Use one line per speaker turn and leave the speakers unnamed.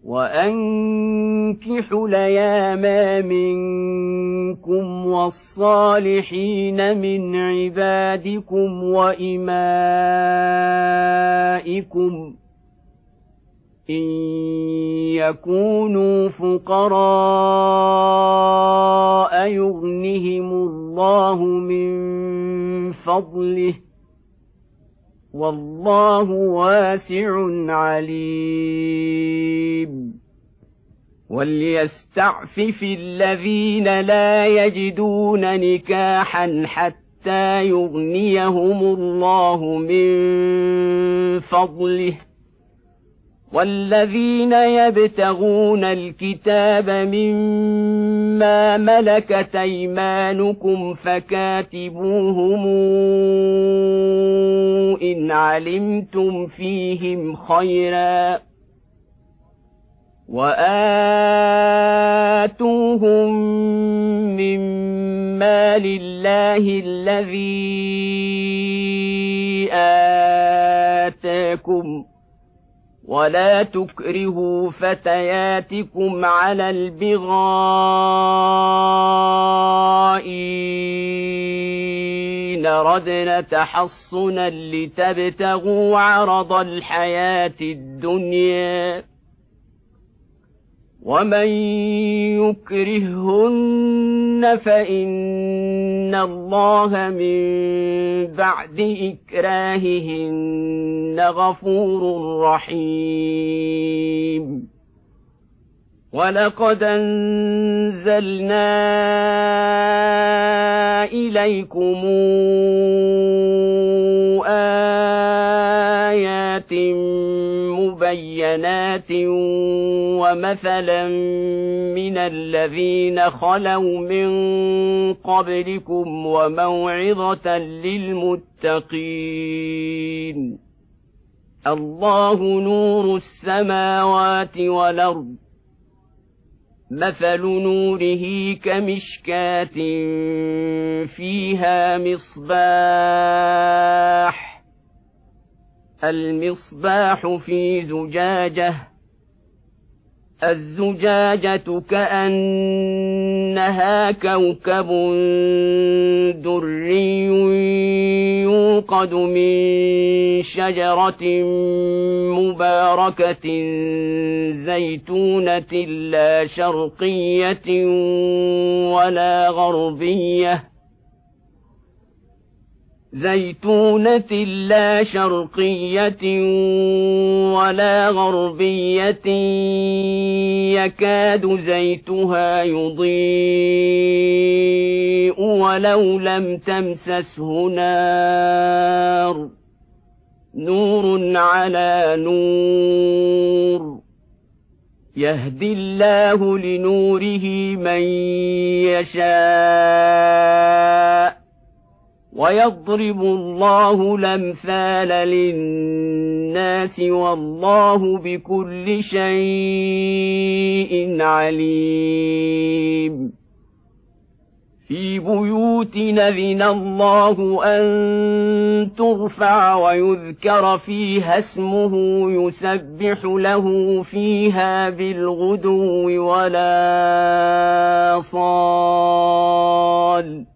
وأنكحوا الأيام منكم والصالحين من عبادكم وإمائكم إن يكونوا فقراء يغنهم الله من فضله والله واسع عليم وليستعفف الذين لا يجدون نكاحا حتى يغنيهم الله من فضله والذين يبتغون الكتاب مما ملكت أيمانكم فكاتبوهم إن علمتم فيهم خيرا وآتوهم مما لله الذي آتاكم ولا تكرهوا فتياتكم على البغاء إن ردنا تحصنا لتبتغوا عرض الحياة الدنيا ومن يكرههن فإن الله من بعد إكراههن غفور رحيم ولقد أنزلنا إليكم آيات مبينات ومثلا من الذين خلوا من قبلكم وموعظة للمتقين الله نور السماوات والأرض مثل نوره كمشكاة فيها مصباح المصباح في زجاجة الزجاجة كأنها كوكب دري يوقد من شجرة مباركة زيتونة لا شرقية ولا غربية يكاد زيتها يضيء ولو لم تمسسه نار نور على نور يهدي الله لنوره من يشاء ويضرب الله الأمثال للناس والله بكل شيء عليم في بيوت أذن الله أن ترفع ويذكر فيها اسمه يسبح له فيها بالغدو ولا صال